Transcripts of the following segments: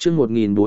chương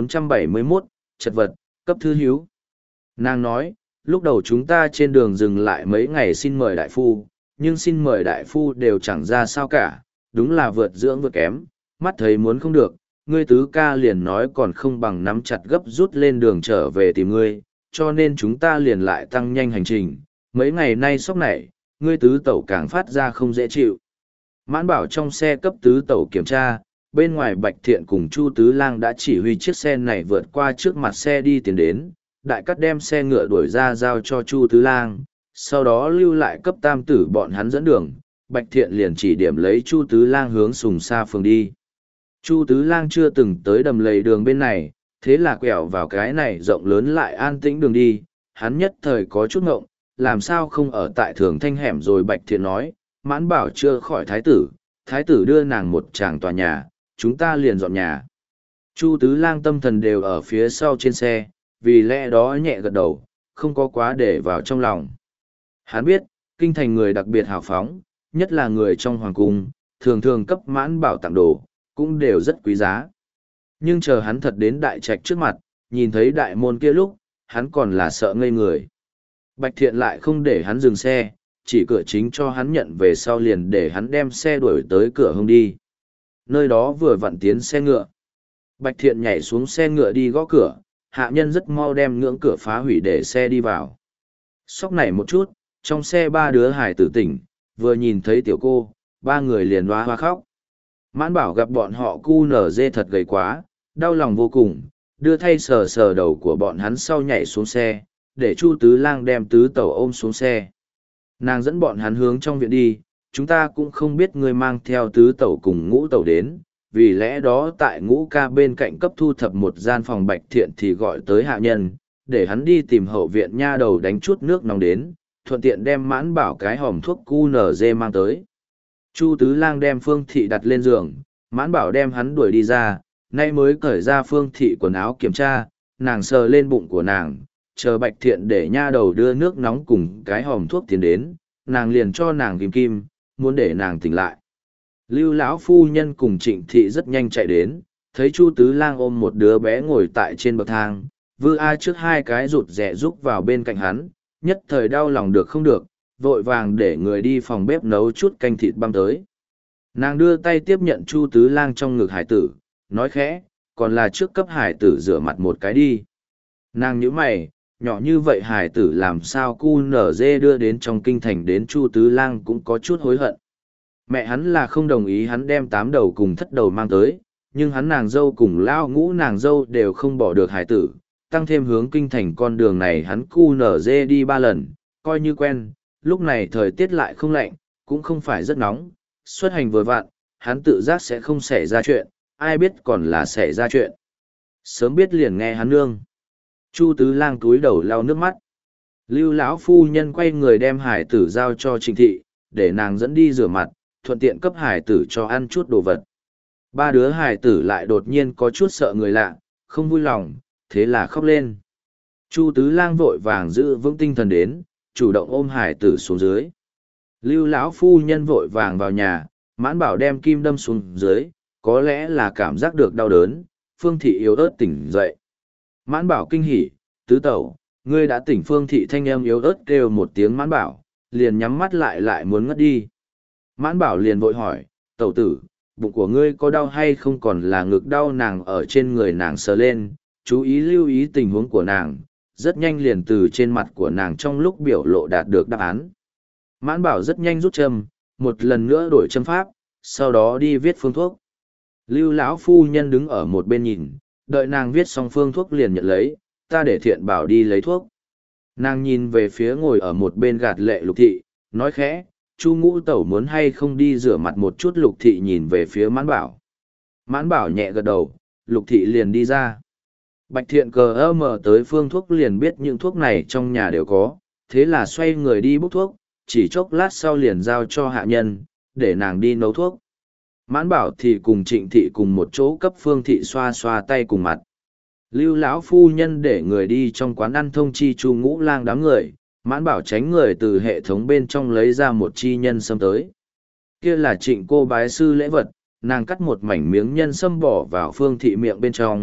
1471, chật vật, cấp thư hiếu. Nàng nói, lúc đầu chúng ta trên đường dừng lại mấy ngày xin mời đại phu, nhưng xin mời đại phu đều chẳng ra sao cả, đúng là vượt dưỡng vượt kém, mắt thấy muốn không được, ngươi tứ ca liền nói còn không bằng nắm chặt gấp rút lên đường trở về tìm ngươi, cho nên chúng ta liền lại tăng nhanh hành trình, mấy ngày nay sốc nảy, ngươi tứ tẩu càng phát ra không dễ chịu. Mãn bảo trong xe cấp tứ tẩu kiểm tra, bên ngoài Bạch Thiện cùng Chu Tứ Lang đã chỉ huy chiếc xe này vượt qua trước mặt xe đi tiến đến, đại cắt đem xe ngựa đuổi ra giao cho Chu Tứ Lang, sau đó lưu lại cấp tam tử bọn hắn dẫn đường, Bạch Thiện liền chỉ điểm lấy Chu Tứ Lang hướng Sùng Sa phường đi. Chu Tứ Lang chưa từng tới đầm lầy đường bên này, thế là quẹo vào cái này rộng lớn lại an tĩnh đường đi, hắn nhất thời có chút ngộng, làm sao không ở tại thường thanh hẻm rồi. Bạch Thiện nói, mãn bảo chưa khỏi thái tử đưa nàng một tràng tòa nhà, chúng ta liền dọn nhà. Chu Tứ Lang tâm thần đều ở phía sau trên xe, vì lẽ đó nhẹ gật đầu, không có quá để vào trong lòng. Hắn biết, kinh thành người đặc biệt hào phóng, nhất là người trong hoàng cung, thường thường cấp mãn bảo tặng đồ, cũng đều rất quý giá. Nhưng chờ hắn thật đến đại trạch trước mặt, nhìn thấy đại môn kia lúc, hắn còn là sợ ngây người. Bạch Thiện lại không để hắn dừng xe, chỉ cửa chính cho hắn nhận về sau liền để hắn đem xe đuổi tới cửa hông đi. Nơi đó vừa vặn tiến xe ngựa. Bạch Thiện nhảy xuống xe ngựa đi gõ cửa, hạ nhân rất mau đem ngưỡng cửa phá hủy để xe đi vào. Sóc nảy một chút, trong xe ba đứa hải tử tỉnh, vừa nhìn thấy tiểu cô, ba người liền hoa hoa khóc. Mãn bảo gặp bọn họ cu nở dê thật gầy quá, đau lòng vô cùng, đưa thay sờ sờ đầu của bọn hắn sau nhảy xuống xe, để Chu Tứ Lang đem tứ tẩu ôm xuống xe. Nàng dẫn bọn hắn hướng trong viện đi, chúng ta cũng không biết ngươi mang theo tứ tẩu cùng ngũ tẩu đến, vì lẽ đó tại ngũ ca bên cạnh cấp thu thập một gian phòng. Bạch Thiện thì gọi tới hạ nhân, để hắn đi tìm hậu viện nha đầu đánh chút nước nóng đến, thuận tiện đem mãn bảo cái hòm thuốc QNZ mang tới. Chu Tứ Lang đem Phương Thị đặt lên giường, mãn bảo đem hắn đuổi đi ra, nay mới cởi ra Phương Thị quần áo kiểm tra, nàng sờ lên bụng của nàng, chờ Bạch Thiện để nha đầu đưa nước nóng cùng cái hòm thuốc tiến đến, nàng liền cho nàng kim kim, muốn để nàng tỉnh lại. Lưu lão phu nhân cùng Trịnh Thị rất nhanh chạy đến, thấy Chu Tứ Lang ôm một đứa bé ngồi tại trên bậc thang, vư a trước hai cái rụt rè rúc vào bên cạnh hắn, nhất thời đau lòng được không được, vội vàng để người đi phòng bếp nấu chút canh thịt băm tới. Nàng đưa tay tiếp nhận Chu Tứ Lang trong ngực hải tử, nói khẽ, còn là trước cấp hải tử rửa mặt một cái đi. Nàng nhíu mày, nhỏ như vậy hải tử làm sao cu nở dê đưa đến trong kinh thành. Đến Chu Tứ Lang cũng có chút hối hận. Mẹ hắn là không đồng ý hắn đem 8 đầu cùng thất đầu mang tới, nhưng hắn nàng dâu cùng lao ngũ nàng dâu đều không bỏ được hải tử, tăng thêm hướng kinh thành con đường này hắn cu nở dê đi 3 lần, coi như quen, lúc này thời tiết lại không lạnh, cũng không phải rất nóng, xuất hành vừa vặn, hắn tự giác sẽ không xảy ra chuyện, ai biết còn là xảy ra chuyện. Sớm biết liền nghe hắn nương. Chu Tứ Lang túi đầu lau nước mắt. Lưu lão phu nhân quay người đem hải tử giao cho Trịnh Thị, để nàng dẫn đi rửa mặt, thuận tiện cấp hải tử cho ăn chút đồ vật. Ba đứa hải tử lại đột nhiên có chút sợ người lạ, không vui lòng, thế là khóc lên. Chu Tứ Lang vội vàng giữ vững tinh thần đến, chủ động ôm hải tử xuống dưới. Lưu lão phu nhân vội vàng vào nhà, mãn bảo đem kim đâm xuống dưới, có lẽ là cảm giác được đau đớn, Phương Thị yếu ớt tỉnh dậy. Mãn bảo kinh hỉ, tứ tẩu, ngươi đã tỉnh. Phương Thị thanh em yếu ớt kêu một tiếng mãn bảo, liền nhắm mắt lại muốn ngất đi. Mãn bảo liền vội hỏi, tẩu tử, bụng của ngươi có đau hay không, còn là ngực đau? Nàng ở trên người nàng sờ lên, chú ý lưu ý tình huống của nàng, rất nhanh liền từ trên mặt của nàng trong lúc biểu lộ đạt được đáp án. Mãn bảo rất nhanh rút châm, một lần nữa đổi châm pháp, sau đó đi viết phương thuốc. Lưu lão phu nhân đứng ở một bên nhìn, đợi nàng viết xong phương thuốc liền nhận lấy, ta để Thiện bảo đi lấy thuốc. Nàng nhìn về phía ngồi ở một bên gạt lệ Lục Thị, nói khẽ, Chu ngũ tẩu muốn hay không đi rửa mặt một chút? Lục Thị nhìn về phía mãn bảo. Mãn bảo nhẹ gật đầu, Lục Thị liền đi ra. Bạch Thiện cờ mờ tới phương thuốc liền biết những thuốc này trong nhà đều có, thế là xoay người đi bốc thuốc, chỉ chốc lát sau liền giao cho hạ nhân, để nàng đi nấu thuốc. Mãn bảo thì cùng Trịnh Thị cùng một chỗ cấp Phương Thị xoa xoa tay cùng mặt. Lưu lão phu nhân để người đi trong quán ăn thông chi Chu Ngũ Lang đám người, mãn bảo tránh người từ hệ thống bên trong lấy ra một chi nhân sâm tới. Kia là Trịnh cô bái sư lễ vật, nàng cắt một mảnh miếng nhân sâm bỏ vào Phương Thị miệng bên trong,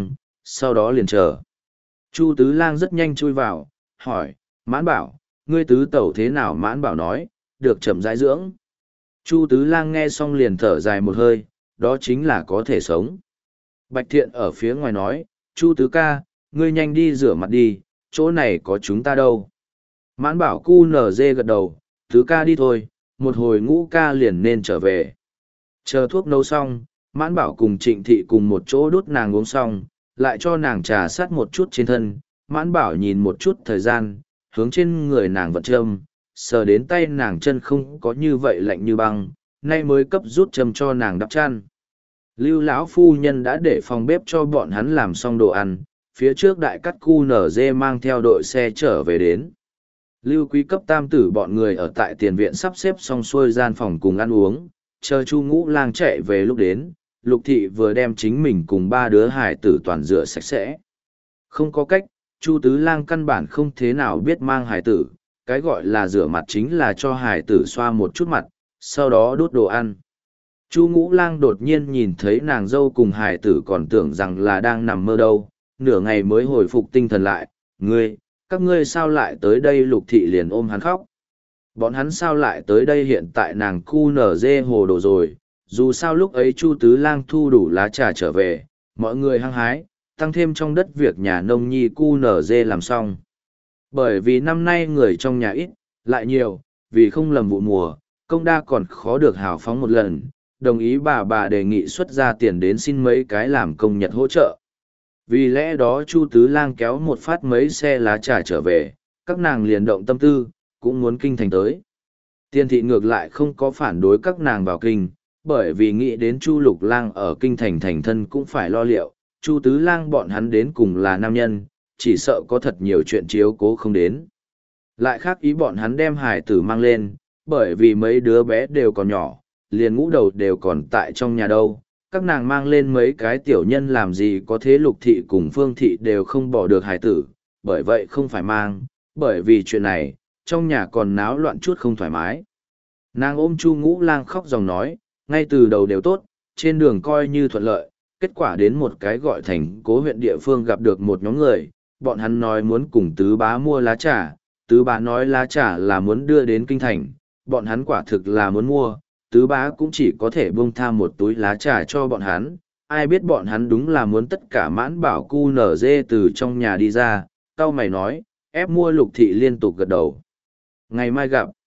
sau đó liền chờ. Chu Tứ Lang rất nhanh chui vào, hỏi, Mãn Bảo, ngươi tứ tẩu thế nào? Mãn Bảo nói, được chậm rãi dưỡng. Chu Tứ Lang nghe xong liền thở dài một hơi, đó chính là có thể sống. Bạch Thiện ở phía ngoài nói, Chu Tứ ca, ngươi nhanh đi rửa mặt đi, chỗ này có chúng ta đâu. Mãn Bảo cu nở dê gật đầu, Tứ ca đi thôi, một hồi Ngũ ca liền nên trở về. Chờ thuốc nấu xong, Mãn Bảo cùng Trịnh Thị cùng một chỗ đút nàng uống xong, lại cho nàng trà sát một chút trên thân. Mãn Bảo nhìn một chút thời gian, hướng trên người nàng vận châm, sờ đến tay nàng chân không có như vậy lạnh như băng, nay mới cấp rút châm cho nàng đắp chăn. Lưu lão phu nhân đã để phòng bếp cho bọn hắn làm xong đồ ăn, phía trước đại cắt cu nở dê mang theo đội xe trở về đến. Lưu quý cấp tam tử bọn người ở tại tiền viện sắp xếp xong xuôi gian phòng cùng ăn uống, chờ Chu Ngũ Lang chạy về lúc đến, Lục Thị vừa đem chính mình cùng ba đứa hải tử toàn rửa sạch sẽ. Không có cách, Chu Tứ Lang căn bản không thế nào biết mang hải tử, cái gọi là rửa mặt chính là cho hải tử xoa một chút mặt, sau đó đút đồ ăn. Chu Ngũ Lang đột nhiên nhìn thấy nàng dâu cùng hải tử còn tưởng rằng là đang nằm mơ đâu, nửa ngày mới hồi phục tinh thần lại, các ngươi sao lại tới đây? Lục Thị liền ôm hắn khóc. Bọn hắn sao lại tới đây? Hiện tại nàng cu nở dê hồ đồ rồi, dù sao lúc ấy Chu Tứ Lang thu đủ lá trà trở về, mọi người hăng hái, tăng thêm trong đất việc nhà nông nhi cu nở dê làm xong. Bởi vì năm nay người trong nhà ít, lại nhiều, vì không lầm vụ mùa, công đa còn khó được hào phóng một lần, đồng ý bà đề nghị xuất ra tiền đến xin mấy cái làm công nhật hỗ trợ. Vì lẽ đó Chu Tứ Lang kéo một phát mấy xe lá trà trở về, các nàng liền động tâm tư, cũng muốn kinh thành tới. Tiên thị ngược lại không có phản đối các nàng vào kinh, bởi vì nghĩ đến Chu Lục Lang ở kinh thành thành thân cũng phải lo liệu, Chu Tứ Lang bọn hắn đến cùng là nam nhân, chỉ sợ có thật nhiều chuyện chiếu cố không đến. Lại khác ý bọn hắn đem hải tử mang lên, bởi vì mấy đứa bé đều còn nhỏ, liền ngũ đầu đều còn tại trong nhà đâu. Các nàng mang lên mấy cái tiểu nhân làm gì có thế. Lục Thị cùng Phương Thị đều không bỏ được hải tử, bởi vậy không phải mang, bởi vì chuyện này, trong nhà còn náo loạn chút không thoải mái. Nàng ôm Chu Ngũ Lang khóc dòng nói, ngay từ đầu đều tốt, trên đường coi như thuận lợi, kết quả đến một cái gọi thành Cố huyện địa phương gặp được một nhóm người, bọn hắn nói muốn cùng tứ bá mua lá trà, tứ bá nói lá trà là muốn đưa đến kinh thành, bọn hắn quả thực là muốn mua, tứ bá cũng chỉ có thể buông tha một túi lá trà cho bọn hắn, ai biết bọn hắn đúng là muốn tất cả. Mãn Bảo cu nở dê từ trong nhà đi ra, cau mày nói, ép mua. Lục Thị liên tục gật đầu. Ngày mai gặp.